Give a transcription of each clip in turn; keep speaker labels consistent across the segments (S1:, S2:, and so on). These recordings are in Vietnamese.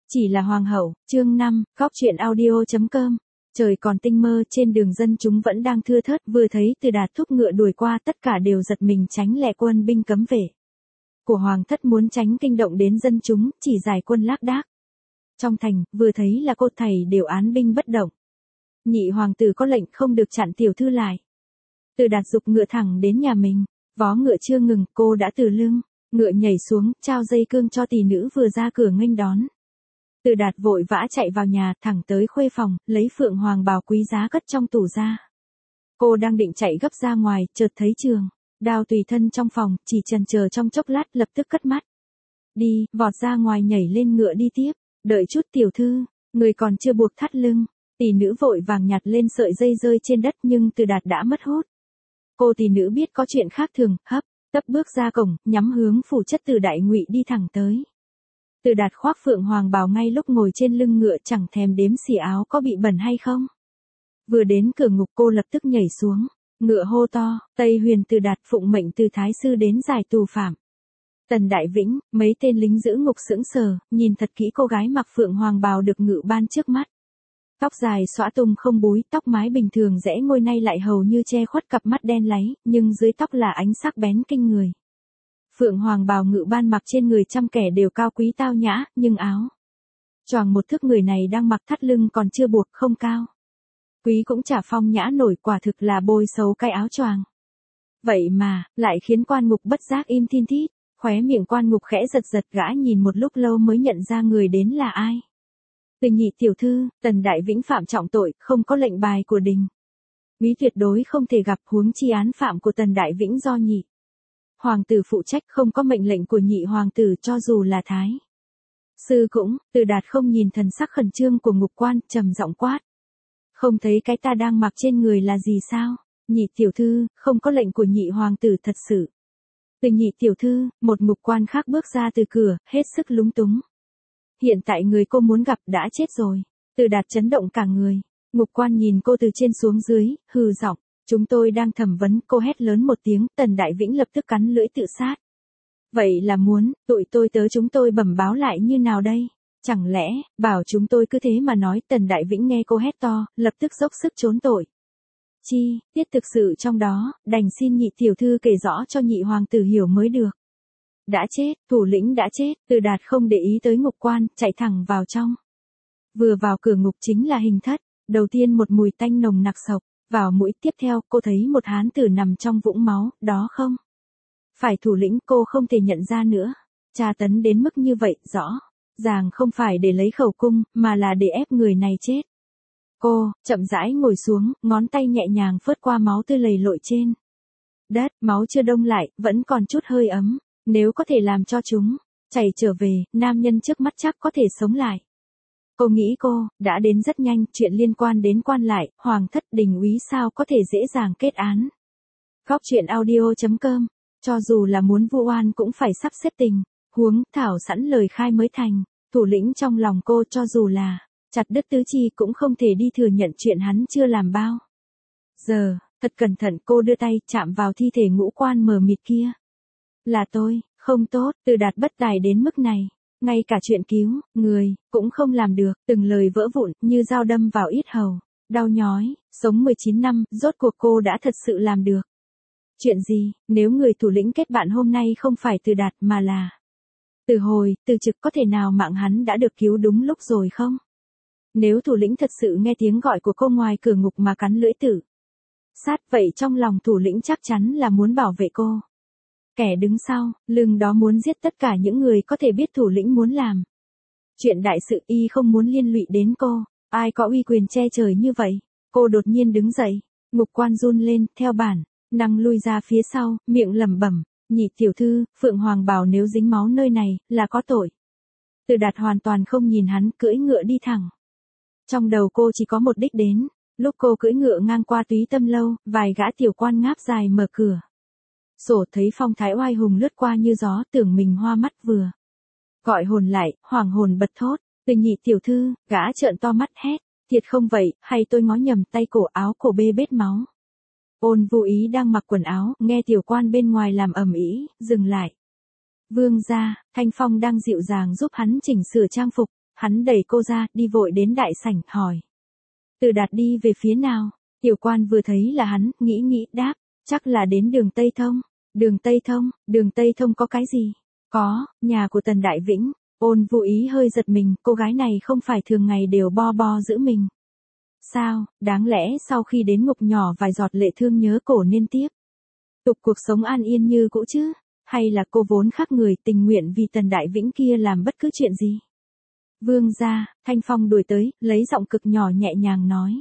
S1: Chỉ là hoàng hậu, chương 5, góc truyện audio.com. Trời còn tinh mơ, trên đường dân chúng vẫn đang thưa thớt, vừa thấy Từ Đạt thúc ngựa đuổi qua, tất cả đều giật mình tránh lẹ quân binh cấm vệ của hoàng thất muốn tránh kinh động đến dân chúng, chỉ giải quân lác đác. Trong thành, vừa thấy là cô thầy đều án binh bất động. Nhị hoàng tử có lệnh không được chặn tiểu thư lại. Từ Đạt giục ngựa thẳng đến nhà mình, vó ngựa chưa ngừng, cô đã từ lưng ngựa nhảy xuống, trao dây cương cho tỷ nữ vừa ra cửa nghênh đón. Từ Đạt vội vã chạy vào nhà, thẳng tới khuê phòng, lấy phượng hoàng bào quý giá cất trong tủ ra. Cô đang định chạy gấp ra ngoài, chợt thấy Trường Đao tùy thân trong phòng, chỉ chần chờ trong chốc lát, lập tức cất mắt đi, vọt ra ngoài nhảy lên ngựa đi tiếp. Đợi chút tiểu thư, người còn chưa buộc thắt lưng. Tỷ nữ vội vàng nhặt lên sợi dây rơi trên đất, nhưng Từ Đạt đã mất hút. Cô tỷ nữ biết có chuyện khác thường, hấp tấp bước ra cổng, nhắm hướng phủ chất Từ Đại Ngụy đi thẳng tới. Từ Đạt khoác phượng hoàng bào ngay lúc ngồi trên lưng ngựa, chẳng thèm đếm xỉ áo có bị bẩn hay không. Vừa đến cửa ngục, cô lập tức nhảy xuống ngựa hô to, Tây Huyền Từ Đạt phụng mệnh từ thái sư đến giải tù phạm. Tần Đại Vĩnh, mấy tên lính giữ ngục sững sờ, nhìn thật kỹ cô gái mặc phượng hoàng bào được ngự ban trước mắt. Tóc dài xõa tung không búi, tóc mái bình thường rẽ ngôi nay lại hầu như che khuất cặp mắt đen láy, nhưng dưới tóc là ánh sắc bén kinh người. Phượng hoàng bào ngự ban mặc trên người trăm kẻ đều cao quý tao nhã, nhưng áo choàng một thước người này đang mặc thắt lưng còn chưa buộc, không cao quý cũng chả phong nhã nổi, quả thực là bôi xấu cái áo choàng. Vậy mà, lại khiến quan ngục bất giác im thin thít, khóe miệng quan ngục khẽ giật giật, gã nhìn một lúc lâu mới nhận ra người đến là ai. Từ nhị tiểu thư, Tần Đại Vĩnh phạm trọng tội, không có lệnh bài của đình úy tuyệt đối không thể gặp, huống chi án phạm của Tần Đại Vĩnh do nhị hoàng tử phụ trách, không có mệnh lệnh của nhị hoàng tử, cho dù là thái sư cũng. Từ Đạt không nhìn thần sắc khẩn trương của ngục quan, trầm giọng quát, không thấy cái ta đang mặc trên người là gì sao? Nhị tiểu thư, không có lệnh của nhị hoàng tử thật sự. Từ nhị tiểu thư, một ngục quan khác bước ra từ cửa, hết sức lúng túng. Hiện tại người cô muốn gặp đã chết rồi. Từ Đạt chấn động cả người. Ngục quan nhìn cô từ trên xuống dưới, hừ giọng, chúng tôi đang thẩm vấn. Cô hét lớn một tiếng, Tần Đại Vĩnh lập tức cắn lưỡi tự sát. Vậy là muốn, tụi tôi tớ chúng tôi bẩm báo lại như nào đây? Chẳng lẽ, bảo chúng tôi cứ thế mà nói. Tần Đại Vĩnh nghe cô hét to, lập tức dốc sức trốn tội. Chi, tiết thực sự trong đó, đành xin nhị tiểu thư kể rõ cho nhị hoàng tử hiểu mới được. Đã chết, thủ lĩnh đã chết. Từ Đạt không để ý tới ngục quan, chạy thẳng vào trong. Vừa vào cửa ngục chính là hình thất. Đầu tiên một mùi tanh nồng nặc sộc vào mũi, tiếp theo cô thấy một hán tử nằm trong vũng máu, đó không phải thủ lĩnh. Cô không thể nhận ra nữa. Tra tấn đến mức như vậy, rõ ràng không phải để lấy khẩu cung, mà là để ép người này chết. Cô chậm rãi ngồi xuống, ngón tay nhẹ nhàng phớt qua máu tươi lầy lội trên đất, máu chưa đông lại, vẫn còn chút hơi ấm. Nếu có thể làm cho chúng chảy trở về, nam nhân trước mắt chắc có thể sống lại. Cô nghĩ cô đã đến rất nhanh, chuyện liên quan đến quan lại, hoàng thất, đình úy sao có thể dễ dàng kết án. Góc truyện audio.com, cho dù là muốn vu oan cũng phải sắp xếp tình huống, thảo sẵn lời khai mới thành. Thủ lĩnh trong lòng cô, cho dù là chặt đứt tứ chi cũng không thể đi thừa nhận chuyện hắn chưa làm bao giờ. Thật cẩn thận cô đưa tay chạm vào thi thể ngũ quan mờ mịt kia. Là tôi, không tốt. Từ Đạt bất tài đến mức này, ngay cả chuyện cứu người cũng không làm được, từng lời vỡ vụn như dao đâm vào yết hầu, đau nhói. Sống 19 năm, rốt cuộc cô đã thật sự làm được chuyện gì? Nếu người thủ lĩnh kết bạn hôm nay không phải Từ Đạt mà là Từ Hồi, Từ Trực, có thể nào mạng hắn đã được cứu đúng lúc rồi không? Nếu thủ lĩnh thật sự nghe tiếng gọi của cô ngoài cửa ngục mà cắn lưỡi tự sát, vậy trong lòng thủ lĩnh chắc chắn là muốn bảo vệ cô. Kẻ đứng sau lưng đó muốn giết tất cả những người có thể biết thủ lĩnh muốn làm chuyện đại sự, y không muốn liên lụy đến cô. Ai có uy quyền che trời như vậy? Cô đột nhiên đứng dậy, ngục quan run lên, theo bản năng lui ra phía sau, miệng lẩm bẩm, nhị tiểu thư, phượng hoàng bào nếu dính máu nơi này, là có tội. Từ Đạt hoàn toàn không nhìn hắn, cưỡi ngựa đi thẳng. Trong đầu cô chỉ có một đích đến. Lúc cô cưỡi ngựa ngang qua Túy Tâm lâu, vài gã tiểu quan ngáp dài mở cửa sổ, thấy phong thái oai hùng lướt qua như gió, tưởng mình hoa mắt vừa gọi hồn lại, hoàng hồn bật thốt, Từ nhị tiểu thư. Gã trợn to mắt hét, thiệt không vậy, hay tôi ngó nhầm? Tay cổ áo cổ bê bết máu. Ôn Vô Ý đang mặc quần áo, nghe tiểu quan bên ngoài làm ầm ĩ, dừng lại. Vương gia, Thanh Phong đang dịu dàng giúp hắn chỉnh sửa trang phục, Hắn đẩy cô ra, đi vội đến đại sảnh, hỏi. Từ Đạt đi về phía nào? Tiểu quan vừa thấy là hắn, nghĩ đáp, chắc là đến đường Tây Thông. Đường Tây Thông có cái gì? Có, nhà của Tần Đại Vĩnh. Ôn Vũ Ý hơi giật mình, cô gái này không phải thường ngày đều bo giữ mình. Sao, đáng lẽ sau khi đến ngục nhỏ vài giọt lệ thương nhớ cổ nên tiếp tục cuộc sống an yên như cũ chứ? Hay là cô vốn khác người, tình nguyện vì Tần Đại Vĩnh kia làm bất cứ chuyện gì? Vương gia, Thanh Phong đuổi tới, lấy giọng cực nhỏ nhẹ nhàng nói.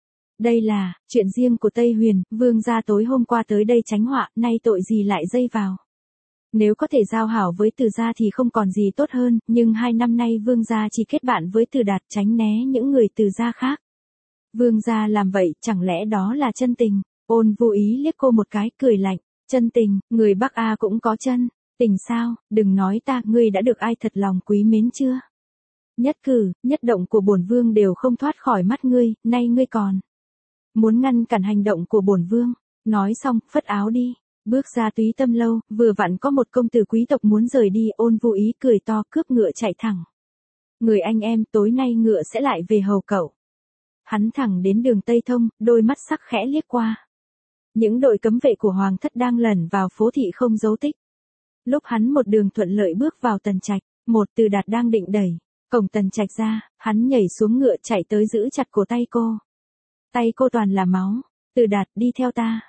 S1: Đây là chuyện riêng của Tây Huyền, vương gia tối hôm qua tới đây tránh họa, nay tội gì lại dây vào. Nếu có thể giao hảo với Từ gia thì không còn gì tốt hơn, nhưng 2 năm nay vương gia chỉ kết bạn với Từ Đạt, tránh né những người Từ gia khác. Vương gia làm vậy, chẳng lẽ đó là chân tình? Ôn Vô Ý liếc cô một cái, cười lạnh. Chân tình, người Bắc A cũng có chân tình sao? Đừng nói ta, ngươi đã được ai thật lòng quý mến chưa? Nhất cử, nhất động của bổn vương đều không thoát khỏi mắt ngươi, nay ngươi còn muốn ngăn cản hành động của bổn vương. Nói xong, phất áo đi, bước ra Túy Tâm lâu, vừa vặn có một công tử quý tộc muốn rời đi, Ôn Vô Ý cười to, cướp ngựa chạy thẳng. Người anh em, tối nay ngựa sẽ lại về hầu cậu. Hắn thẳng đến đường Tây Thông, đôi mắt sắc khẽ liếc qua. Những đội cấm vệ của Hoàng thất đang lẩn vào phố thị không dấu tích. Lúc hắn một đường thuận lợi bước vào Tần Trạch, một Từ Đạt đang định đẩy cổng Tần Trạch ra, hắn nhảy xuống ngựa chạy tới giữ chặt cổ tay cô. Tay cô toàn là máu. Từ Đạt, đi theo ta.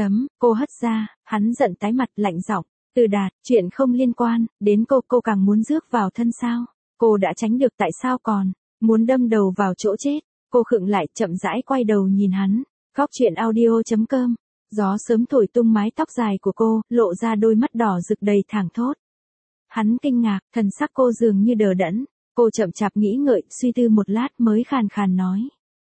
S1: Cô hất ra, hắn giận tái mặt, lạnh giọng. Từ Đạt, chuyện không liên quan đến cô càng muốn rước vào thân sao? Cô đã tránh được, tại sao còn muốn đâm đầu vào chỗ chết? Cô khựng lại, chậm rãi quay đầu nhìn hắn. Góc truyện audio.com. Gió sớm thổi tung mái tóc dài của cô, lộ ra đôi mắt đỏ rực đầy thảng thốt. Hắn kinh ngạc, thần sắc cô dường như đờ đẫn. Cô chậm chạp nghĩ ngợi, suy tư một lát mới khàn khàn nói.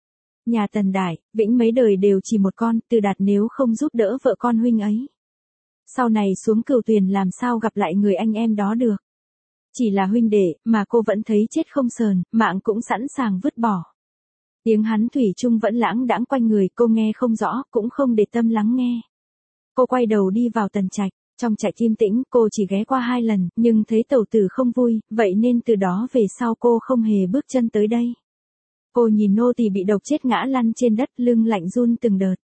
S1: Nhà Tần Đại Vĩnh mấy đời đều chỉ một con, Từ Đạt nếu không giúp đỡ vợ con huynh ấy, sau này xuống Cửu Tuyền làm sao gặp lại người anh em đó được. Chỉ là huynh đệ, mà cô vẫn thấy chết không sờn, mạng cũng sẵn sàng vứt bỏ. Tiếng hắn thủy chung vẫn lãng đãng quanh người, cô nghe không rõ, cũng không để tâm lắng nghe. Cô quay đầu đi vào Tần Trạch, trong trạch im tĩnh, cô chỉ ghé qua 2 lần, nhưng thấy tẩu tử không vui, vậy nên từ đó về sau cô không hề bước chân tới đây. Cô nhìn nô tỳ bị độc chết ngã lăn trên đất, lưng lạnh run từng đợt.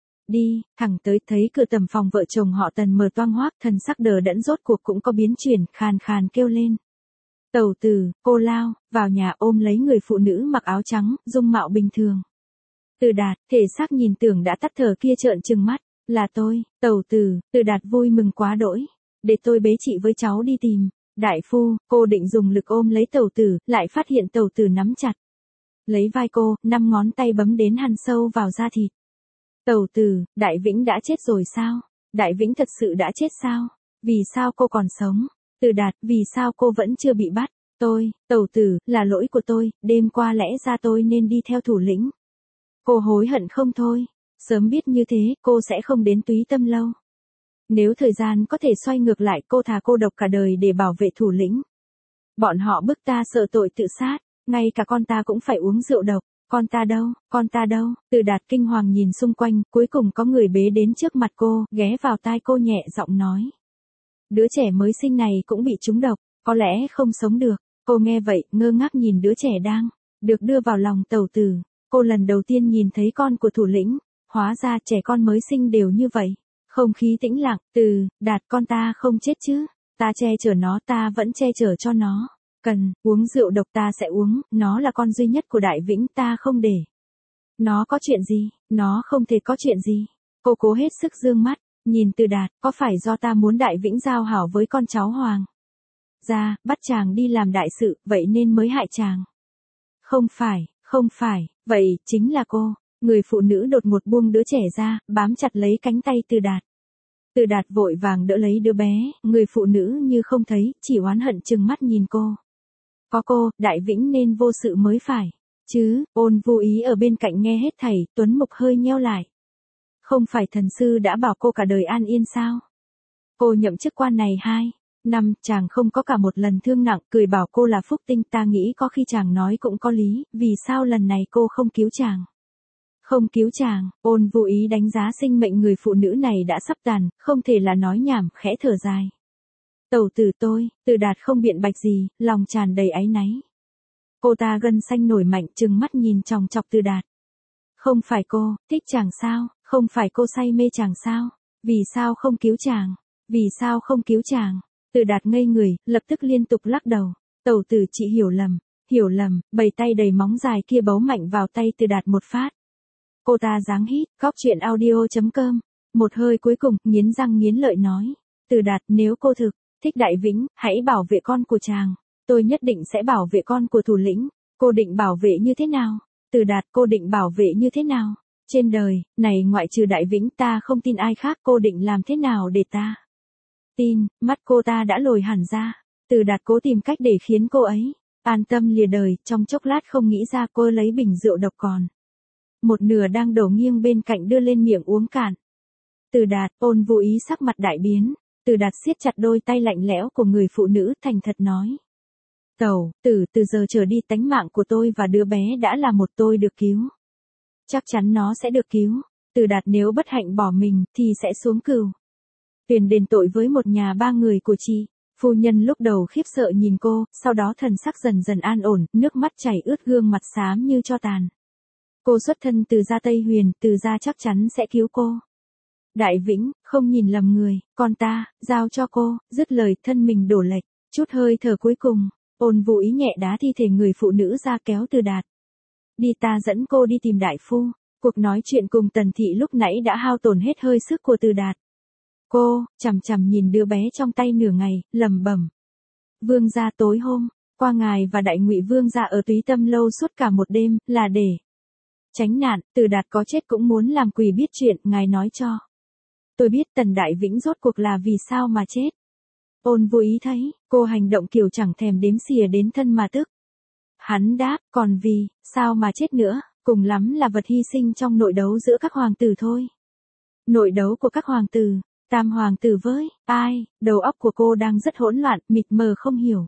S1: Đi, thẳng tới, thấy cửa tầm phòng vợ chồng họ Tần mở toang hoác, thần sắc đờ đẫn rốt cuộc cũng có biến chuyển, khàn khàn kêu lên. Tẩu tử, cô lao vào nhà ôm lấy người phụ nữ mặc áo trắng, dung mạo bình thường. Từ Đạt, thể xác nhìn tưởng đã tắt thở kia trợn trừng mắt, là tôi, tẩu tử. Từ Đạt vui mừng quá đỗi, để tôi bế chị với cháu đi tìm đại phu. Cô định dùng lực ôm lấy tẩu tử, lại phát hiện tẩu tử nắm chặt lấy vai cô, 5 ngón tay bấm đến hằn sâu vào da thịt. Tẩu tử, Đại Vĩnh đã chết rồi sao? Đại Vĩnh thật sự đã chết sao? Vì sao cô còn sống? Từ Đạt, vì sao cô vẫn chưa bị bắt? Tẩu tử, là lỗi của tôi, đêm qua lẽ ra tôi nên đi theo thủ lĩnh. Cô hối hận không thôi. Sớm biết như thế, cô sẽ không đến Túy Tâm lâu. Nếu thời gian có thể xoay ngược lại, cô thà cô độc cả đời để bảo vệ thủ lĩnh. Bọn họ bức ta sợ tội tự sát, ngay cả con ta cũng phải uống rượu độc. Con ta đâu? Từ Đạt kinh hoàng nhìn xung quanh, cuối cùng có người bế đến trước mặt cô, ghé vào tai cô nhẹ giọng nói. Đứa trẻ mới sinh này cũng bị trúng độc, có lẽ không sống được. Cô nghe vậy, ngơ ngác nhìn đứa trẻ đang được đưa vào lòng tẩu tử. Cô lần đầu tiên nhìn thấy con của thủ lĩnh, hóa ra trẻ con mới sinh đều như vậy. Không khí tĩnh lặng. Từ Đạt, con ta không chết chứ? Ta che chở nó, ta vẫn che chở cho nó. Cần uống rượu độc ta sẽ uống, nó là con duy nhất của Đại Vĩnh, ta không để nó có chuyện gì, nó không thể có chuyện gì. Cô cố hết sức dương mắt, nhìn Từ Đạt, có phải do ta muốn Đại Vĩnh giao hảo với con cháu Hoàng gia, bắt chàng đi làm đại sự, vậy nên mới hại chàng? Không phải, vậy chính là cô. Người phụ nữ đột ngột buông đứa trẻ ra, bám chặt lấy cánh tay Từ Đạt. Từ Đạt vội vàng đỡ lấy đứa bé, người phụ nữ như không thấy, chỉ oán hận trừng mắt nhìn cô. Có cô, Đại Vĩnh nên vô sự mới phải. Chứ, Ôn Vô Ý ở bên cạnh nghe hết thảy, tuấn mục hơi nheo lại. Không phải thần sư đã bảo cô cả đời an yên sao? Cô nhậm chức quan này 2 năm, chàng không có cả một lần thương nặng, cười bảo cô là phúc tinh, ta nghĩ có khi chàng nói cũng có lý, vì sao lần này cô không cứu chàng? Không cứu chàng. Ôn Vô Ý đánh giá sinh mệnh người phụ nữ này đã sắp tàn, không thể là nói nhảm, khẽ thở dài. Tẩu tử tôi, Từ Đạt không biện bạch gì, lòng tràn đầy áy náy. Cô ta gân xanh nổi mạnh trừng mắt nhìn chòng chọc Từ Đạt. Không phải cô, thích chàng sao, không phải cô say mê chàng sao, vì sao không cứu chàng, vì sao không cứu chàng. Từ Đạt ngây người, lập tức liên tục lắc đầu. Tẩu tử chị hiểu lầm, bầy tay đầy móng dài kia bấu mạnh vào tay Từ Đạt một phát. Cô ta giáng hít, góc chuyện audio.com. Một hơi cuối cùng, nghiến răng nghiến lợi nói. Từ Đạt, nếu cô thực thích Đại Vĩnh, hãy bảo vệ con của chàng. Tôi nhất định sẽ bảo vệ con của thủ lĩnh. Cô định bảo vệ như thế nào? Từ Đạt, cô định bảo vệ như thế nào? Trên đời này ngoại trừ Đại Vĩnh ta không tin ai khác, cô định làm thế nào để ta tin? Mắt cô ta đã lồi hẳn ra. Từ Đạt cố tìm cách để khiến cô ấy an tâm lìa đời, trong chốc lát không nghĩ ra cô lấy bình rượu độc còn một nửa đang đổ nghiêng bên cạnh đưa lên miệng uống cạn. Từ Đạt, Ôn Vô Ý sắc mặt đại biến. Từ Đạt siết chặt đôi tay lạnh lẽo của người phụ nữ, thành thật nói. Tẩu tử, từ giờ trở đi tánh mạng của tôi và đứa bé đã là một, tôi được cứu. Chắc chắn nó sẽ được cứu. Từ Đạt, nếu bất hạnh bỏ mình thì sẽ xuống cửu tuyền đền tội với một nhà ba người của chị. Phu nhân lúc đầu khiếp sợ nhìn cô, sau đó thần sắc dần dần an ổn, nước mắt chảy ướt gương mặt xám như tro tàn. Cô xuất thân từ gia Tây Huyền, từ gia chắc chắn sẽ cứu cô. Đại Vĩnh, không nhìn lầm người, con ta, giao cho cô, dứt lời thân mình đổ lệch, chút hơi thở cuối cùng, Ôn Vô Ý nhẹ đá thi thể người phụ nữ ra kéo Từ Đạt. Đi, ta dẫn cô đi tìm đại phu. Cuộc nói chuyện cùng Tần Thị lúc nãy đã hao tổn hết hơi sức của Từ Đạt. Cô chằm chằm nhìn đứa bé trong tay nửa ngày, lẩm bẩm. Vương gia, tối hôm qua ngài và Đại Ngụy Vương gia ở Túy Tâm lâu suốt cả một đêm, là để tránh nạn. Từ Đạt có chết cũng muốn làm quỷ biết chuyện, ngài nói cho tôi biết Tần Đại Vĩnh rốt cuộc là vì sao mà chết. Ôn Vô Ý thấy cô hành động kiểu chẳng thèm đếm xỉa đến thân mà tức. Hắn đáp, còn vì sao mà chết nữa, cùng lắm là vật hy sinh trong nội đấu giữa các hoàng tử thôi. Nội đấu của các hoàng tử, tam hoàng tử với ai? Đầu óc của cô đang rất hỗn loạn, mịt mờ không hiểu.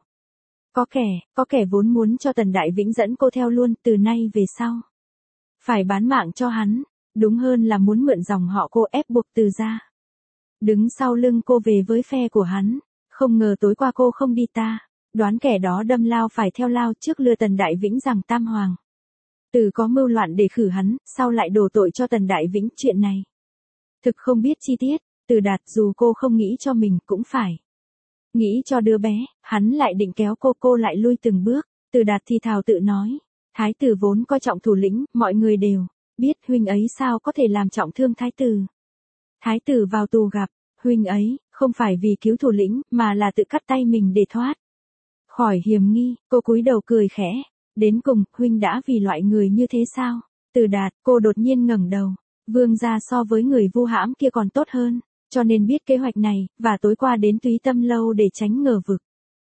S1: Có kẻ vốn muốn cho Tần Đại Vĩnh dẫn cô theo luôn, từ nay về sau phải bán mạng cho hắn, đúng hơn là muốn mượn dòng họ cô ép buộc Từ gia đứng sau lưng cô về với phe của hắn. Không ngờ tối qua cô không đi, ta đoán kẻ đó đâm lao phải theo lao trước lừa Tần Đại Vĩnh rằng tam hoàng tử có mưu loạn để khử hắn, sau lại đổ tội cho Tần Đại Vĩnh. Chuyện này thực không biết chi tiết. Từ Đạt, dù cô không nghĩ cho mình cũng phải nghĩ cho đứa bé. Hắn lại định kéo cô lại lui từng bước. Từ Đạt thì thào tự nói. Thái tử vốn coi trọng thủ lĩnh, mọi người đều biết huynh ấy sao có thể làm trọng thương thái tử. Thái tử vào tù gặp huynh ấy, không phải vì cứu thủ lĩnh, mà là tự cắt tay mình để thoát khỏi hiểm nghi. Cô cúi đầu cười khẽ. Đến cùng, huynh đã vì loại người như thế sao? Từ Đạt, cô đột nhiên ngẩng đầu. Vương gia so với người vu hãm kia còn tốt hơn, cho nên biết kế hoạch này, và tối qua đến Túy Tâm lâu để tránh ngờ vực.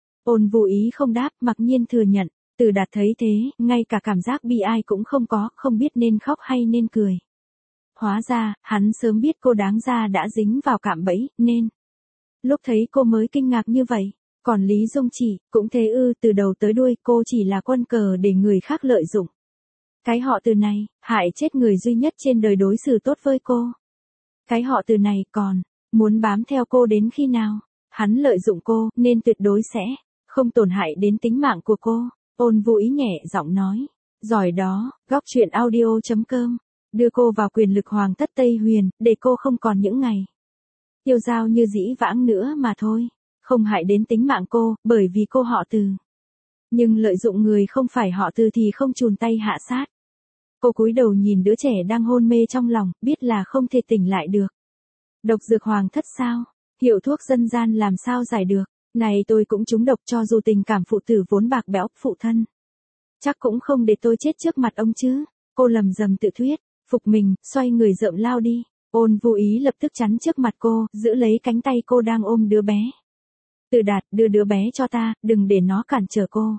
S1: Ôn Vô Ý không đáp, mặc nhiên thừa nhận. Từ Đạt thấy thế, ngay cả cảm giác bi ai cũng không có, không biết nên khóc hay nên cười. Hóa ra, hắn sớm biết cô đáng ra đã dính vào cạm bẫy, nên lúc thấy cô mới kinh ngạc như vậy. Còn Lý Dung chỉ, cũng thế ư? Từ đầu tới đuôi, cô chỉ là quân cờ để người khác lợi dụng. Cái họ Từ này, hại chết người duy nhất trên đời đối xử tốt với cô. Cái họ Từ này còn muốn bám theo cô đến khi nào? Hắn lợi dụng cô, nên tuyệt đối sẽ không tổn hại đến tính mạng của cô. Ôn Vô Ý nhẹ giọng nói. Giỏi đó, góc chuyện audio.com. Đưa cô vào quyền lực hoàng thất Tây Huyền, để cô không còn những ngày tiêu dao như dĩ vãng nữa mà thôi. Không hại đến tính mạng cô, bởi vì cô họ Từ. Nhưng lợi dụng người không phải họ Từ thì không chùn tay hạ sát. Cô cúi đầu nhìn đứa trẻ đang hôn mê trong lòng, biết là không thể tỉnh lại được. Độc dược hoàng thất sao? Hiệu thuốc dân gian làm sao giải được? Này, tôi cũng trúng độc, cho dù tình cảm phụ tử vốn bạc bẽo, phụ thân chắc cũng không để tôi chết trước mặt ông chứ. Cô lầm rầm tự thuyết, phục mình, xoay người rợm lao đi. Ôn Vô Ý lập tức chắn trước mặt cô, giữ lấy cánh tay cô đang ôm đứa bé. Từ Đạt, đưa đứa bé cho ta, đừng để nó cản trở cô.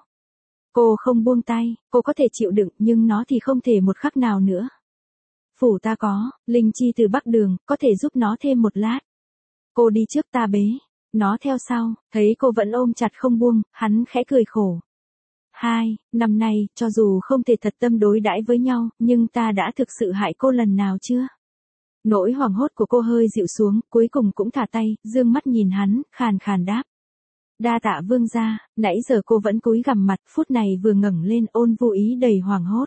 S1: Cô không buông tay, cô có thể chịu đựng, nhưng nó thì không thể một khắc nào nữa. Phủ ta có linh chi từ Bắc Đường, có thể giúp nó thêm một lát. Cô đi trước, ta bế nó theo sau. Thấy cô vẫn ôm chặt không buông, hắn khẽ cười khổ. 2 năm nay, cho dù không thể thật tâm đối đãi với nhau, nhưng ta đã thực sự hại cô lần nào chưa? Nỗi hoảng hốt của cô hơi dịu xuống, cuối cùng cũng thả tay, dương mắt nhìn hắn, khàn khàn đáp. Đa tạ vương gia, nãy giờ cô vẫn cúi gằm mặt, phút này vừa ngẩng lên Ôn Vô Ý đầy hoảng hốt.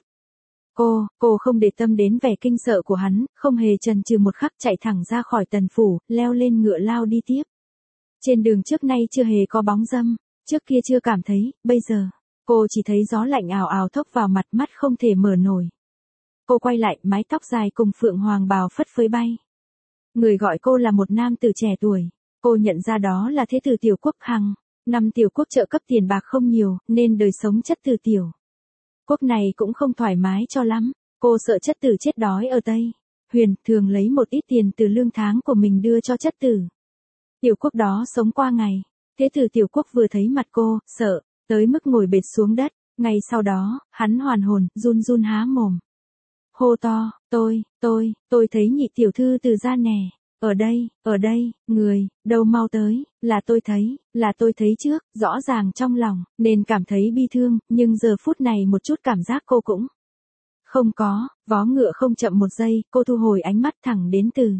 S1: Cô không để tâm đến vẻ kinh sợ của hắn, không hề chần chừ một khắc chạy thẳng ra khỏi tần phủ, leo lên ngựa lao đi tiếp. Trên đường trước nay chưa hề có bóng dâm, trước kia chưa cảm thấy, bây giờ, cô chỉ thấy gió lạnh ào ào thốc vào mặt, mắt không thể mở nổi. Cô quay lại, mái tóc dài cùng phượng hoàng bào phất phới bay. Người gọi cô là một nam tử trẻ tuổi, cô nhận ra đó là thế tử Tiểu Quốc Hằng. Năm Tiểu Quốc trợ cấp tiền bạc không nhiều, nên đời sống chất tử Tiểu Quốc này cũng không thoải mái cho lắm, cô sợ chất tử chết đói ở Tây Huyền, thường lấy một ít tiền từ lương tháng của mình đưa cho chất tử Tiểu Quốc đó sống qua ngày. Thế tử Tiểu Quốc vừa thấy mặt cô, sợ tới mức ngồi bệt xuống đất. Ngay sau đó, hắn hoàn hồn, run run há mồm, hô to, tôi thấy nhị tiểu thư từ gia nè, ở đây, người, đâu mau tới, là tôi thấy trước, rõ ràng trong lòng, nên cảm thấy bi thương, nhưng giờ phút này một chút cảm giác cô cũng không có. Vó ngựa không chậm một giây, cô thu hồi ánh mắt thẳng đến Từ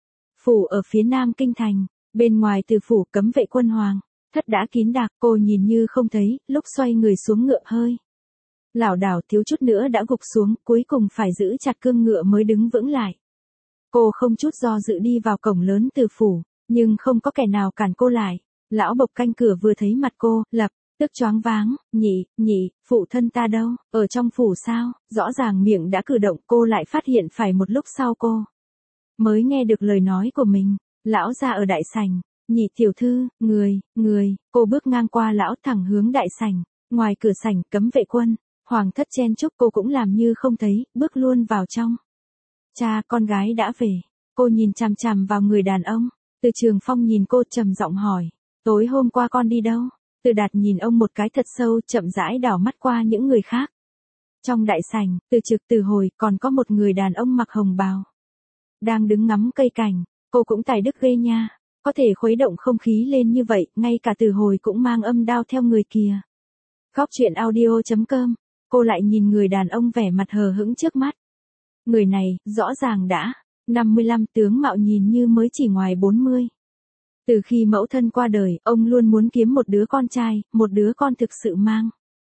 S1: phủ ở phía nam kinh thành. Bên ngoài Từ phủ cấm vệ quân hoàng thất đã kín đặc, cô nhìn như không thấy, lúc xoay người xuống ngựa hơi lảo đảo thiếu chút nữa đã gục xuống, cuối cùng phải giữ chặt cương ngựa mới đứng vững lại. Cô không chút do dự đi vào cổng lớn Từ phủ, nhưng không có kẻ nào cản cô lại. Lão bộc canh cửa vừa thấy mặt cô, lập tức choáng váng, nhị, phụ thân ta đâu, ở trong phủ sao? Rõ ràng miệng đã cử động, cô lại phát hiện phải một lúc sau cô mới nghe được lời nói của mình. Lão gia ở đại sảnh, nhị tiểu thư, người, cô bước ngang qua lão thẳng hướng đại sảnh. Ngoài cửa sảnh cấm vệ quân hoàng thất chen chúc, cô cũng làm như không thấy, bước luôn vào trong. Cha, con gái đã về. Cô nhìn chằm chằm vào người đàn ông. Từ Trường Phong nhìn cô trầm giọng hỏi, tối hôm qua con đi đâu? Từ Đạt nhìn ông một cái thật sâu, chậm rãi đảo mắt qua những người khác. Trong đại sảnh, Từ Trực, Từ Hồi, còn có một người đàn ông mặc hồng bào đang đứng ngắm cây cảnh. Cô cũng tài đức ghê nha, có thể khuấy động không khí lên như vậy, ngay cả Từ Hồi cũng mang âm đao theo người kìa. Góc truyện audio.com. Cô lại nhìn người đàn ông vẻ mặt hờ hững trước mắt. Người này, rõ ràng đã 55, tướng mạo nhìn như mới chỉ ngoài 40. Từ khi mẫu thân qua đời, ông luôn muốn kiếm một đứa con trai, một đứa con thực sự mang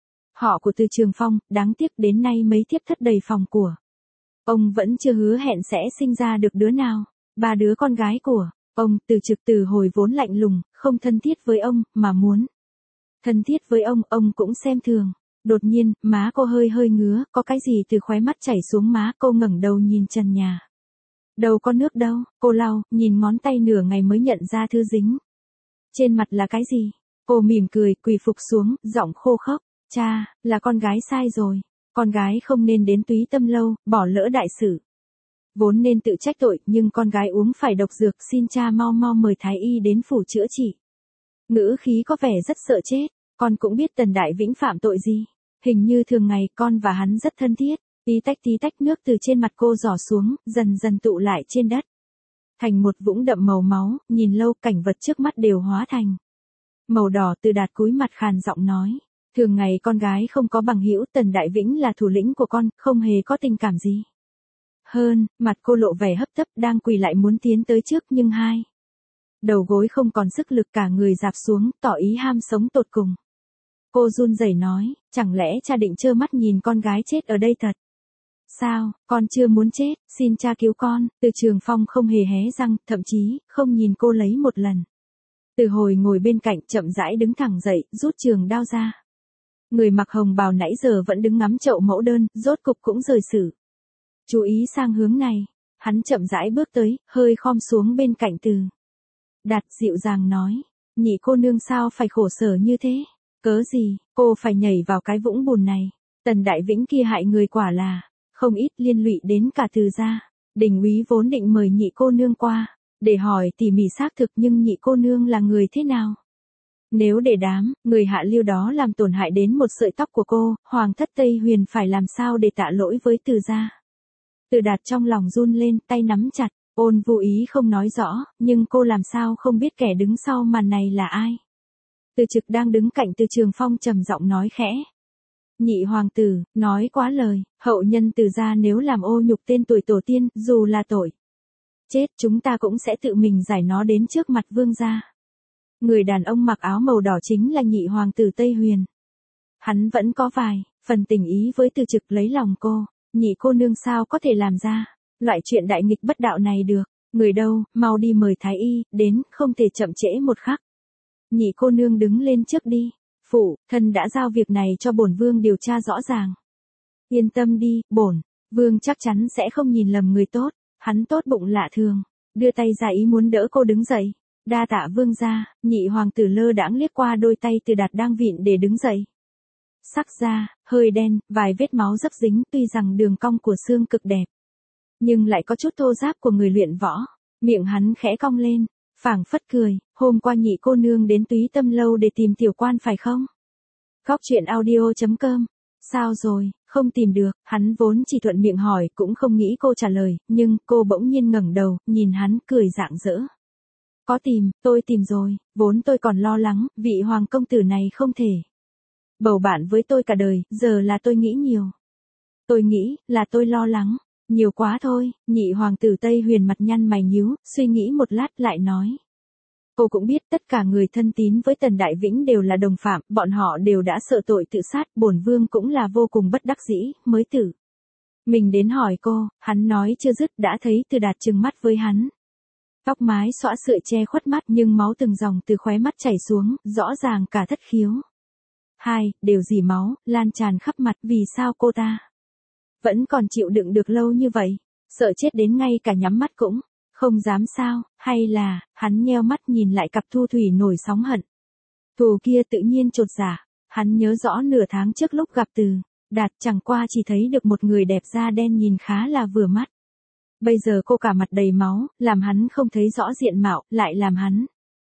S1: họ của Từ Trường Phong, đáng tiếc đến nay mấy thiếp thất đầy phòng của ông vẫn chưa hứa hẹn sẽ sinh ra được đứa nào. 3 đứa con gái của ông, Từ Trực, Từ Hồi vốn lạnh lùng, không thân thiết với ông, mà muốn thân thiết với ông cũng xem thường. Đột nhiên, má cô hơi ngứa, có cái gì từ khóe mắt chảy xuống má, cô ngẩng đầu nhìn trần nhà. Đâu có nước đâu, cô lau, nhìn ngón tay nửa ngày mới nhận ra thứ dính trên mặt là cái gì. Cô mỉm cười, quỳ phục xuống, giọng khô khốc, cha, là con gái sai rồi. Con gái không nên đến Túy Tâm lâu, bỏ lỡ đại sự. Vốn nên tự trách tội, nhưng con gái uống phải độc dược, xin cha mau mời thái y đến phủ chữa trị. Ngữ khí có vẻ rất sợ chết. Con cũng biết Tần Đại Vĩnh phạm tội gì. Hình như thường ngày con và hắn rất thân thiết. Tí tách nước từ trên mặt cô giỏ xuống, dần dần tụ lại trên đất. Thành một vũng đậm màu máu, nhìn lâu cảnh vật trước mắt đều hóa thành màu đỏ. Từ Đạt cúi mặt khàn giọng nói. Thường ngày con gái không có bằng hữu, Tần Đại Vĩnh là thủ lĩnh của con, không hề có tình cảm gì. Hơn, mặt cô lộ vẻ hấp tấp, đang quỳ lại muốn tiến tới trước nhưng hai đầu gối không còn sức lực, cả người dạp xuống, tỏ ý ham sống tột cùng. Cô run rẩy nói, chẳng lẽ cha định trơ mắt nhìn con gái chết ở đây thật? Sao, con chưa muốn chết, xin cha cứu con. Từ Trường Phong không hề hé răng, thậm chí, không nhìn cô lấy một lần. Từ Hồi ngồi bên cạnh, chậm rãi đứng thẳng dậy, rút trường đao ra. Người mặc hồng bào nãy giờ vẫn đứng ngắm chậu mẫu đơn, rốt cục cũng rời sự chú ý sang hướng này. Hắn chậm rãi bước tới, hơi khom xuống bên cạnh Từ Đạt, dịu dàng nói, nhị cô nương sao phải khổ sở như thế? Cớ gì, cô phải nhảy vào cái vũng bùn này? Tần Đại Vĩnh kia hại người quả là không ít, liên lụy đến cả Từ gia. Đình úy vốn định mời nhị cô nương qua để hỏi tỉ mỉ xác thực, nhưng nhị cô nương là người thế nào? Nếu để đám người hạ lưu đó làm tổn hại đến một sợi tóc của cô, hoàng thất Tây Huyền phải làm sao để tạ lỗi với Từ gia? Từ Đạt trong lòng run lên, tay nắm chặt. Ôn Vô Ý không nói rõ, nhưng cô làm sao không biết kẻ đứng sau màn này là ai. Từ Trực đang đứng cạnh Từ Trường Phong trầm giọng nói khẽ. Nhị hoàng tử, nói quá lời, hậu nhân Từ gia nếu làm ô nhục tên tuổi tổ tiên, dù là tội chết, chúng ta cũng sẽ tự mình giải nó đến trước mặt vương gia. Người đàn ông mặc áo màu đỏ chính là nhị hoàng tử Tây Huyền. Hắn vẫn có vài phần tình ý với Từ Trực lấy lòng cô, nhị cô nương sao có thể làm ra loại chuyện đại nghịch bất đạo này được, người đâu, mau đi mời thái y, đến, không thể chậm trễ một khắc. Nhị cô nương đứng lên trước đi, phụ, thân đã giao việc này cho bổn vương điều tra rõ ràng. Yên tâm đi, bổn vương chắc chắn sẽ không nhìn lầm người tốt, hắn tốt bụng lạ thường, đưa tay ra ý muốn đỡ cô đứng dậy. Đa tạ vương gia, nhị hoàng tử lơ đãng liếc qua đôi tay Từ Đạt đang vịn để đứng dậy. Sắc da, hơi đen, vài vết máu dấp dính, tuy rằng đường cong của xương cực đẹp, nhưng lại có chút thô ráp của người luyện võ. Miệng hắn khẽ cong lên, phảng phất cười, hôm qua nhị cô nương đến Túy Tâm lâu để tìm tiểu quan phải không? Góc truyện audio.com. Sao rồi, không tìm được, hắn vốn chỉ thuận miệng hỏi cũng không nghĩ cô trả lời, nhưng cô bỗng nhiên ngẩng đầu, nhìn hắn cười rạng rỡ. Có tìm, tôi tìm rồi, vốn tôi còn lo lắng, vị hoàng công tử này không thể bầu bạn với tôi cả đời, giờ là tôi nghĩ nhiều. Tôi nghĩ, là tôi lo lắng, nhiều quá thôi, nhị hoàng tử Tây Huyền mặt nhăn mày nhíu, suy nghĩ một lát lại nói. Cô cũng biết tất cả người thân tín với Tần Đại Vĩnh đều là đồng phạm, bọn họ đều đã sợ tội tự sát, bổn vương cũng là vô cùng bất đắc dĩ, mới tự mình đến hỏi cô, hắn nói chưa dứt đã thấy Từ Đạt trừng mắt với hắn. Tóc mái xõa sợi che khuất mắt nhưng máu từng dòng từ khóe mắt chảy xuống, rõ ràng cả thất khiếu. Đều dì máu, lan tràn khắp mặt, vì sao cô ta vẫn còn chịu đựng được lâu như vậy, sợ chết đến ngay cả nhắm mắt cũng không dám sao, hay là, hắn nheo mắt nhìn lại cặp thu thủy nổi sóng hận. Thù kia tự nhiên chột dạ, hắn nhớ rõ nửa tháng trước lúc gặp Từ Đạt chẳng qua chỉ thấy được một người đẹp da đen nhìn khá là vừa mắt. Bây giờ cô cả mặt đầy máu, làm hắn không thấy rõ diện mạo, lại làm hắn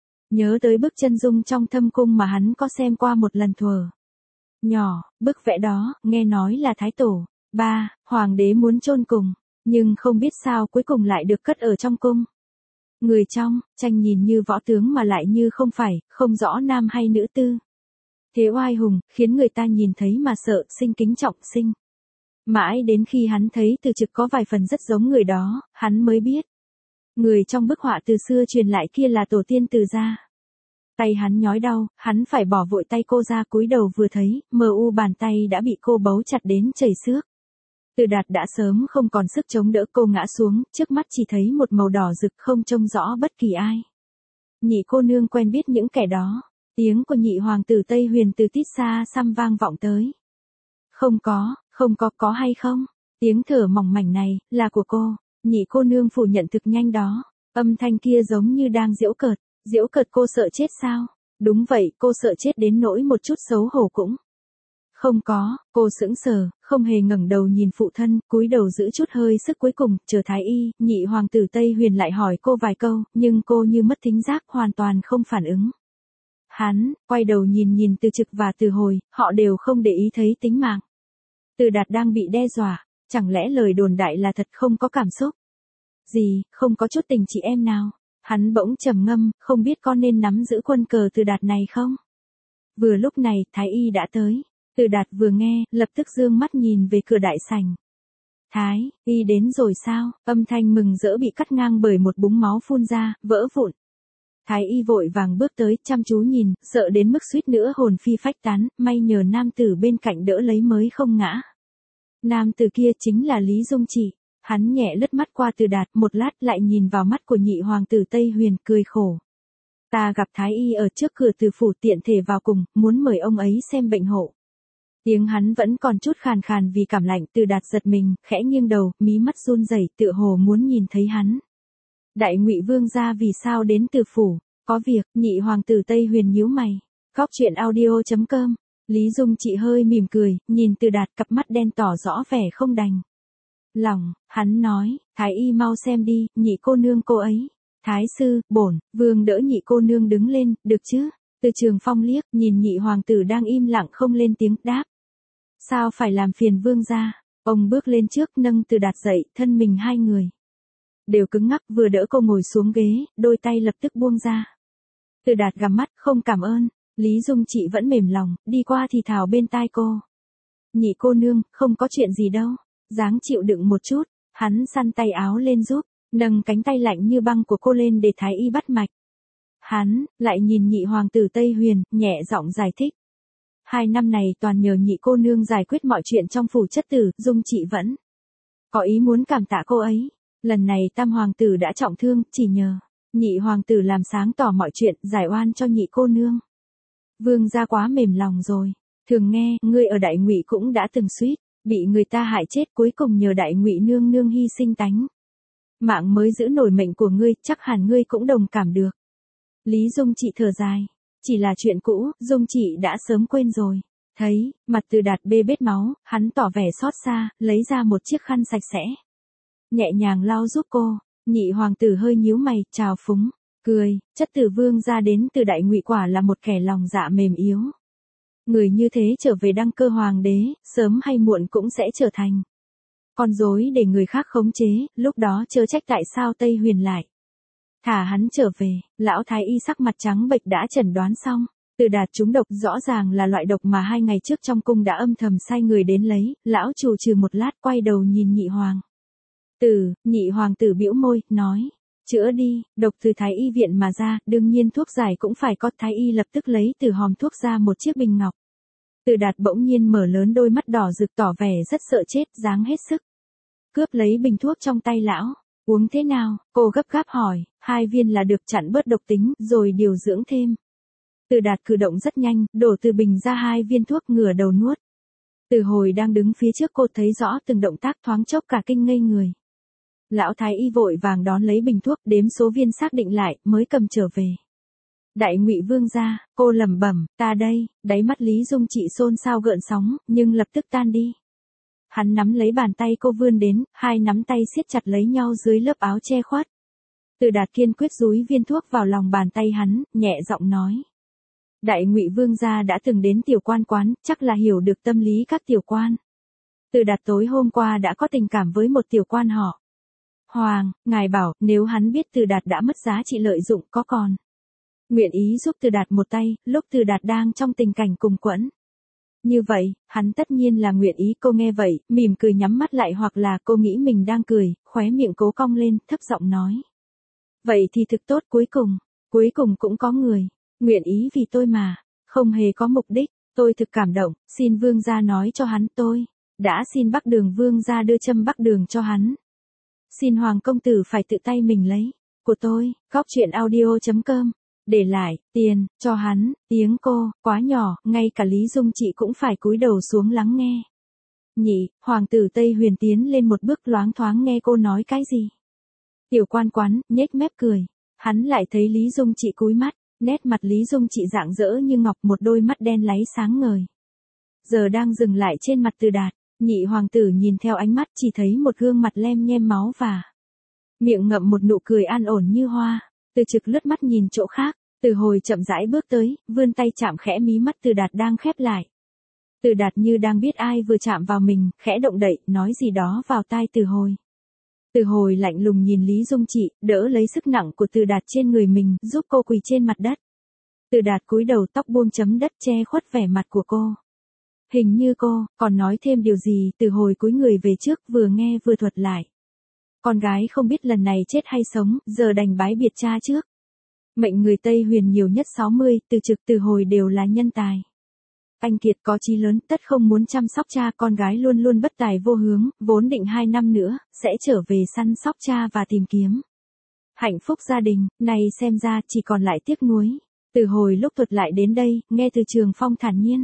S1: nhớ tới bức chân dung trong thâm cung mà hắn có xem qua một lần thuở nhỏ, bức vẽ đó, nghe nói là Thái Tổ, hoàng đế muốn chôn cùng, nhưng không biết sao cuối cùng lại được cất ở trong cung. Người trong tranh nhìn như võ tướng mà lại như không phải, không rõ nam hay nữ tư. Thế oai hùng, khiến người ta nhìn thấy mà sợ, sinh kính trọng sinh. Mãi đến khi hắn thấy Từ Trực có vài phần rất giống người đó, hắn mới biết. Người trong bức họa từ xưa truyền lại kia là tổ tiên Từ gia. Tay hắn nhói đau, hắn phải bỏ vội tay cô ra, cúi đầu vừa thấy, mờ u bàn tay đã bị cô bấu chặt đến chảy xước. Từ Đạt đã sớm không còn sức chống đỡ, cô ngã xuống, trước mắt chỉ thấy một màu đỏ rực không trông rõ bất kỳ ai. Nhị cô nương quen biết những kẻ đó, tiếng của nhị hoàng tử Tây Huyền từ tít xa xăm vang vọng tới. Không có hay không? Tiếng thở mỏng mảnh này, là của cô. Nhị cô nương phủ nhận thực nhanh đó. Âm thanh kia giống như đang giễu cợt cô sợ chết sao? Đúng vậy, cô sợ chết đến nỗi một chút xấu hổ cũng không có. Cô sững sờ, không hề ngẩng đầu nhìn phụ thân, cúi đầu giữ chút hơi sức cuối cùng, chờ thái y. Nhị hoàng tử Tây Huyền lại hỏi cô vài câu, nhưng cô như mất thính giác, hoàn toàn không phản ứng. Hắn quay đầu nhìn Từ Trực và Từ Hồi, họ đều không để ý thấy tính mạng Từ Đạt đang bị đe dọa, chẳng lẽ lời đồn đại là thật, không có cảm xúc gì, không có chút tình chị em nào. Hắn bỗng trầm ngâm, không biết có nên nắm giữ quân cờ Từ Đạt này không. Vừa lúc này, thái y đã tới. Từ Đạt vừa nghe, lập tức dương mắt nhìn về cửa đại sảnh. Thái y đến rồi sao? Âm thanh mừng rỡ bị cắt ngang bởi một búng máu phun ra, vỡ vụn. Thái y vội vàng bước tới, chăm chú nhìn, sợ đến mức suýt nữa hồn phi phách tán, may nhờ nam tử bên cạnh đỡ lấy mới không ngã. Nam tử kia chính là Lý Dung Chỉ. Hắn nhẹ lướt mắt qua Từ Đạt, một lát lại nhìn vào mắt của nhị hoàng tử Tây Huyền, cười khổ. Ta gặp thái y ở trước cửa Từ phủ, tiện thể vào cùng, muốn mời ông ấy xem bệnh hộ. Tiếng hắn vẫn còn chút khàn khàn vì cảm lạnh. Từ Đạt giật mình, khẽ nghiêng đầu, mí mắt run rẩy, tựa hồ muốn nhìn thấy hắn. Đại Ngụy vương gia vì sao đến Từ phủ? Có việc. Nhị hoàng tử Tây Huyền nhíu mày. Góc truyện audio.com. Lý Dung Chị hơi mỉm cười, nhìn Từ Đạt, cặp mắt đen tỏ rõ vẻ không đành lòng. Hắn nói, thái y mau xem đi, nhị cô nương cô ấy. Thái sư, bổn vương đỡ nhị cô nương đứng lên, được chứ? Từ Trường Phong liếc nhìn nhị hoàng tử đang im lặng không lên tiếng, đáp. Sao phải làm phiền vương gia? Ông bước lên trước, nâng Từ Đạt dậy, thân mình hai người đều cứng ngắc, vừa đỡ cô ngồi xuống ghế, đôi tay lập tức buông ra. Từ Đạt gằm mắt, không cảm ơn. Lý Dung Chị vẫn mềm lòng, đi qua thì thào bên tai cô. Nhị cô nương, không có chuyện gì đâu. Dáng chịu đựng một chút. Hắn săn tay áo lên giúp, nâng cánh tay lạnh như băng của cô lên để thái y bắt mạch. Hắn, lại nhìn nhị hoàng tử Tây Huyền, nhẹ giọng giải thích. 2 năm này toàn nhờ nhị cô nương giải quyết mọi chuyện trong phủ chất tử, Dung chị vẫn có ý muốn cảm tạ cô ấy. Lần này tam hoàng tử đã trọng thương, chỉ nhờ nhị hoàng tử làm sáng tỏ mọi chuyện, giải oan cho nhị cô nương. Vương gia quá mềm lòng rồi. Thường nghe, ngươi ở Đại Ngụy cũng đã từng suýt bị người ta hại chết, cuối cùng nhờ Đại Ngụy nương nương hy sinh tánh mạng mới giữ nổi mệnh của ngươi, chắc hẳn ngươi cũng đồng cảm được. Lý Dung chị thở dài. Chỉ là chuyện cũ, Dung chị đã sớm quên rồi. Thấy, mặt Từ Đạt bê bết máu, hắn tỏ vẻ xót xa, lấy ra một chiếc khăn sạch sẽ. Nhẹ nhàng lau giúp cô. Nhị hoàng tử hơi nhíu mày, trào phúng, cười, chất tử vương gia đến từ Đại Ngụy quả là một kẻ lòng dạ mềm yếu. Người như thế trở về đăng cơ hoàng đế, sớm hay muộn cũng sẽ trở thành con rối để người khác khống chế, lúc đó chớ trách tại sao Tây Huyền lại thả hắn trở về. Lão thái y sắc mặt trắng bệch đã chẩn đoán xong. Từ Đạt trúng độc, rõ ràng là loại độc mà 2 ngày trước trong cung đã âm thầm sai người đến lấy. Lão trù trừ một lát, quay đầu nhìn nhị hoàng nhị hoàng tử bĩu môi, nói, chữa đi. Độc từ thái y viện mà ra, đương nhiên thuốc giải cũng phải có. Thái y lập tức lấy từ hòm thuốc ra một chiếc bình ngọc. Từ Đạt bỗng nhiên mở lớn đôi mắt đỏ rực, tỏ vẻ rất sợ chết, dáng hết sức cướp lấy bình thuốc trong tay lão. Uống thế nào? Cô gấp gáp hỏi. 2 viên là được, chặn bớt độc tính, rồi điều dưỡng thêm. Từ Đạt cử động rất nhanh, đổ từ bình ra 2 viên thuốc, ngửa đầu nuốt. Từ Hồi đang đứng phía trước cô thấy rõ từng động tác, thoáng chốc cả kinh ngây người. Lão thái y vội vàng đón lấy bình thuốc, đếm số viên xác định lại, mới cầm trở về. Đại Ngụy vương gia, cô lẩm bẩm, ta đây. Đáy mắt Lý Dung chị xôn xao gợn sóng, nhưng lập tức tan đi. Hắn nắm lấy bàn tay cô vươn đến, 2 nắm tay siết chặt lấy nhau dưới lớp áo che khuất. Từ Đạt kiên quyết dúi viên thuốc vào lòng bàn tay hắn, nhẹ giọng nói. Đại Ngụy vương gia đã từng đến tiểu quan quán, chắc là hiểu được tâm lý các tiểu quan. Từ Đạt tối hôm qua đã có tình cảm với một tiểu quan họ Hoàng, ngài bảo, nếu hắn biết Từ Đạt đã mất giá trị lợi dụng, có còn nguyện ý giúp Từ Đạt một tay, lúc Từ Đạt đang trong tình cảnh cùng quẫn. Như vậy, hắn tất nhiên là nguyện ý. Cô nghe vậy, mỉm cười nhắm mắt lại, hoặc là cô nghĩ mình đang cười, khóe miệng cố cong lên, thấp giọng nói. Vậy thì thực tốt, cuối cùng cũng có người nguyện ý vì tôi mà, không hề có mục đích. Tôi thực cảm động, xin vương gia nói cho hắn tôi đã xin Bắc Đường vương gia đưa châm Bắc Đường cho hắn. Xin Hoàng công tử phải tự tay mình lấy của tôi. Góc truyện audio.com. Để lại tiền cho hắn. Tiếng cô quá nhỏ, ngay cả Lý Dung chị cũng phải cúi đầu xuống lắng nghe. Nhị hoàng tử Tây Huyền tiến lên một bước, loáng thoáng nghe cô nói cái gì. Tiểu quan quán nhếch mép cười. Hắn lại thấy Lý Dung chị cúi mắt, nét mặt Lý Dung chị rạng rỡ như ngọc, một đôi mắt đen láy sáng ngời. Giờ đang dừng lại trên mặt Từ Đạt. Nhị hoàng tử nhìn theo ánh mắt, chỉ thấy một gương mặt lem nhem máu và miệng ngậm một nụ cười an ổn như hoa. Từ Trực lướt mắt nhìn chỗ khác. Từ Hồi chậm rãi bước tới, vươn tay chạm khẽ mí mắt Từ Đạt đang khép lại. Từ Đạt như đang biết ai vừa chạm vào mình, khẽ động đậy, nói gì đó vào tai Từ Hồi. Từ Hồi lạnh lùng nhìn Lý Dung chị, đỡ lấy sức nặng của Từ Đạt trên người mình, giúp cô quỳ trên mặt đất. Từ Đạt cúi đầu, tóc buông chấm đất che khuất vẻ mặt của cô. Hình như cô còn nói thêm điều gì. Từ Hồi cúi người về trước, vừa nghe vừa thuật lại. Con gái không biết lần này chết hay sống, giờ đành bái biệt cha trước. Mệnh người Tây Huyền nhiều nhất 60, Từ Trực, Từ Hồi đều là nhân tài. Anh Kiệt có chí lớn, tất không muốn chăm sóc cha. Con gái luôn luôn bất tài vô hướng, vốn định 2 năm nữa sẽ trở về săn sóc cha và tìm kiếm hạnh phúc gia đình. Này xem ra chỉ còn lại tiếc nuối. Từ Hồi lúc thuật lại đến đây, nghe Từ Trường Phong thản nhiên.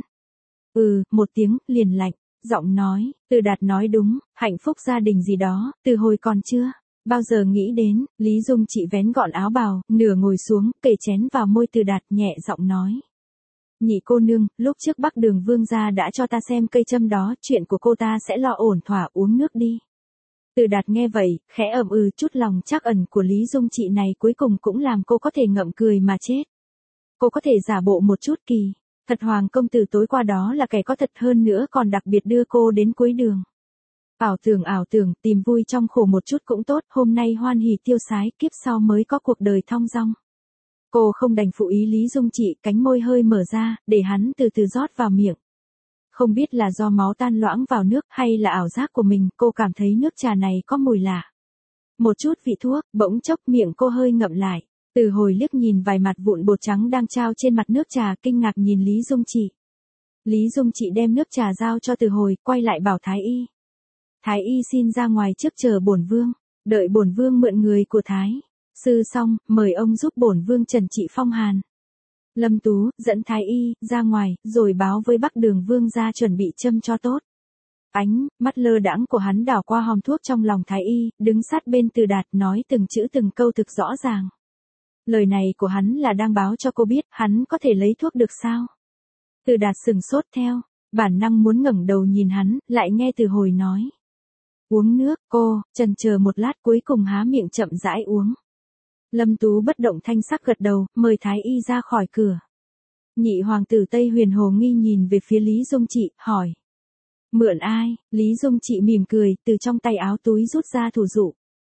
S1: Một tiếng, liền lạnh, giọng nói, Từ Đạt nói đúng, hạnh phúc gia đình gì đó, Từ Hồi còn chưa bao giờ nghĩ đến. Lý Dung chị vén gọn áo bào, nửa ngồi xuống, kề chén vào môi Từ Đạt, nhẹ giọng nói. Nhị cô nương, lúc trước Bắc Đường vương gia đã cho ta xem cây châm đó, chuyện của cô ta sẽ lo ổn thỏa, uống nước đi. Từ Đạt nghe vậy, khẽ chút lòng trắc ẩn của Lý Dung chị này cuối cùng cũng làm cô có thể ngậm cười mà chết. Cô có thể giả bộ một chút kỳ thật, Hoàng công tử tối qua đó là kẻ có thật, hơn nữa còn đặc biệt đưa cô đến cuối đường. Ảo tưởng, tìm vui trong khổ một chút cũng tốt, hôm nay hoan hỉ tiêu sái, kiếp sau mới có cuộc đời thong dong. Cô không đành phụ ý Lý Dung chị, cánh môi hơi mở ra, để hắn từ từ rót vào miệng. Không biết là do máu tan loãng vào nước hay là ảo giác của mình, cô cảm thấy nước trà này có mùi lạ. Một chút vị thuốc, bỗng chốc miệng cô hơi ngậm lại. Từ Hồi liếc nhìn vài mặt vụn bột trắng đang trao trên mặt nước trà, kinh ngạc nhìn Lý Dung Trị. Lý Dung Trị đem nước trà giao cho Từ Hồi, quay lại bảo Thái Y. Thái Y xin ra ngoài trước chờ bổn vương, đợi bổn vương mượn người của Thái sư xong, mời ông giúp bổn vương trần trị phong hàn. Lâm Tú dẫn Thái Y ra ngoài, rồi báo với Bắc Đường vương gia chuẩn bị châm cho tốt. Ánh mắt lơ đãng của hắn đảo qua hòm thuốc trong lòng Thái Y, đứng sát bên Từ Đạt, nói từng chữ từng câu thực rõ ràng. Lời này của hắn là đang báo cho cô biết hắn có thể lấy thuốc được sao. Từ Đạt sừng sốt theo, bản năng muốn ngẩng đầu nhìn hắn, lại nghe Từ Hồi nói. Uống nước, cô chần chờ một lát cuối cùng há miệng chậm rãi uống. Lâm Tú bất động thanh sắc gật đầu, mời Thái Y ra khỏi cửa. Nhị hoàng tử Tây Huyền hồ nghi nhìn về phía Lý Dung Trị, hỏi. Mượn ai? Lý Dung Trị mỉm cười, từ trong tay áo túi rút ra thủ dụ.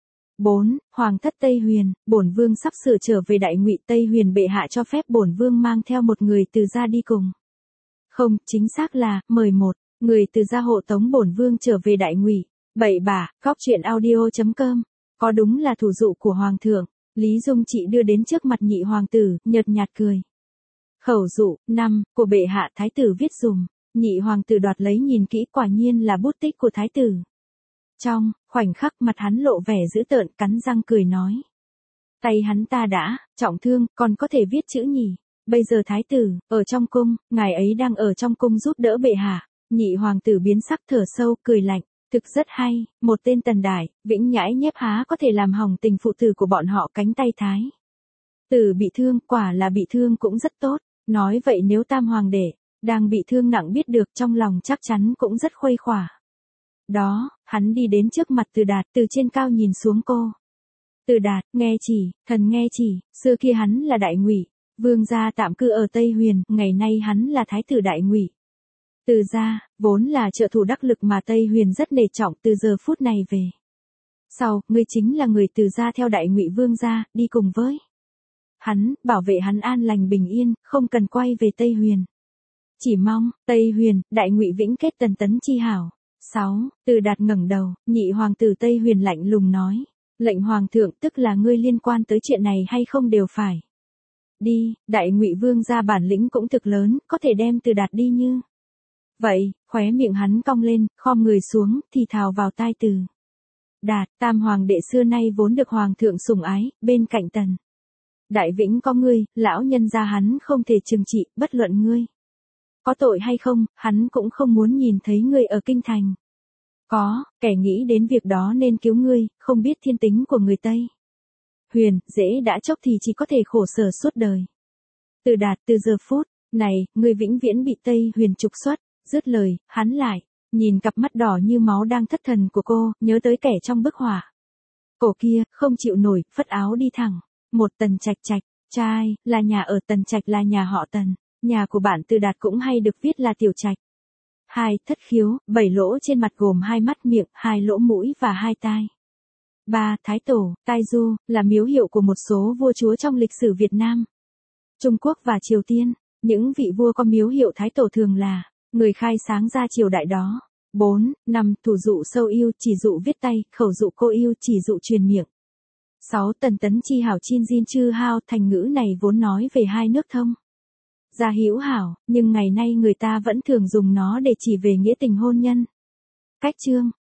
S1: 4. Hoàng thất Tây Huyền, bổn vương sắp sửa trở về Đại Ngụy, Tây Huyền bệ hạ cho phép bổn vương mang theo một người từ gia đi cùng. Không, chính xác là, mời một người từ gia hộ tống bổn vương trở về Đại Ngụy. Bậy bạ, cóc.audio.com. Có đúng là thủ dụ của hoàng thượng. Lý Dung Trị đưa đến trước mặt nhị hoàng tử, nhợt nhạt cười. Khẩu dụ, 5, của bệ hạ thái tử viết dùm. Nhị hoàng tử đoạt lấy nhìn kỹ, quả nhiên là bút tích của thái tử. Trong khoảnh khắc mặt hắn lộ vẻ dữ tợn, cắn răng cười nói. Tay hắn ta đã trọng thương, còn có thể viết chữ nhỉ. Bây giờ thái tử ở trong cung, ngài ấy đang ở trong cung giúp đỡ bệ hạ. Nhị hoàng tử biến sắc, thở sâu, cười lạnh. Thực rất hay, một tên tần đại, vĩnh nhãi nhép há có thể làm hỏng tình phụ tử của bọn họ. Cánh tay thái tử bị thương, quả là bị thương cũng rất tốt. Nói vậy nếu tam hoàng đệ đang bị thương nặng biết được, trong lòng chắc chắn cũng rất khuây khỏa. Đó, hắn đi đến trước mặt Từ Đạt, từ trên cao nhìn xuống cô. Từ Đạt, nghe chỉ, thần nghe chỉ, xưa kia hắn là Đại Ngụy vương gia tạm cư ở Tây Huyền, ngày nay hắn là thái tử Đại Ngụy. Từ gia vốn là trợ thủ đắc lực mà Tây Huyền rất nể trọng, từ giờ phút này về sau, ngươi chính là người từ gia theo Đại Ngụy vương gia, đi cùng với hắn, bảo vệ hắn an lành bình yên, không cần quay về Tây Huyền. Chỉ mong Tây Huyền, Đại Ngụy vĩnh kết tần tấn chi hảo. 6. Từ Đạt ngẩng đầu, nhị hoàng tử Tây Huyền lạnh lùng nói. Lệnh hoàng thượng, tức là ngươi liên quan tới chuyện này hay không đều phải đi. Đại Ngụy vương gia bản lĩnh cũng thực lớn, có thể đem Từ Đạt đi như vậy. Khóe miệng hắn cong lên, khom người xuống, thì thào vào tai Từ Đạt. Tam hoàng đệ xưa nay vốn được hoàng thượng sủng ái, bên cạnh Tần Đại Vĩnh có ngươi, lão nhân gia hắn không thể trừng trị, bất luận ngươi có tội hay không, hắn cũng không muốn nhìn thấy ngươi ở kinh thành. Có kẻ nghĩ đến việc đó nên cứu ngươi, không biết thiên tính của người Tây Huyền, dễ đã chốc thì chỉ có thể khổ sở suốt đời. Từ Đạt, từ giờ phút này, ngươi vĩnh viễn bị Tây Huyền trục xuất. Dứt lời, hắn lại nhìn cặp mắt đỏ như máu đang thất thần của cô, nhớ tới kẻ trong bức họa. Cổ kia, không chịu nổi, phất áo đi thẳng. Một Tần Trạch Trạch, trai, là nhà ở Tần Trạch là nhà họ Tần. Nhà của bạn Từ Đạt cũng hay được viết là Tiểu Trạch. 2. Thất khiếu, 7 lỗ trên mặt gồm 2 mắt miệng, 2 lỗ mũi và 2 tai. 3. Thái tổ, tai du, là miếu hiệu của một số vua chúa trong lịch sử Việt Nam, Trung Quốc và Triều Tiên. Những vị vua có miếu hiệu thái tổ thường là người khai sáng ra triều đại đó. 4. 5. Thủ dụ sâu yêu, chỉ dụ viết tay, khẩu dụ cô yêu, chỉ dụ truyền miệng. 6. Tần tấn chi hảo chin jin chư hao, thành ngữ này vốn nói về hai nước thông gia hữu hảo, nhưng ngày nay người ta vẫn thường dùng nó để chỉ về nghĩa tình hôn nhân. Cách chương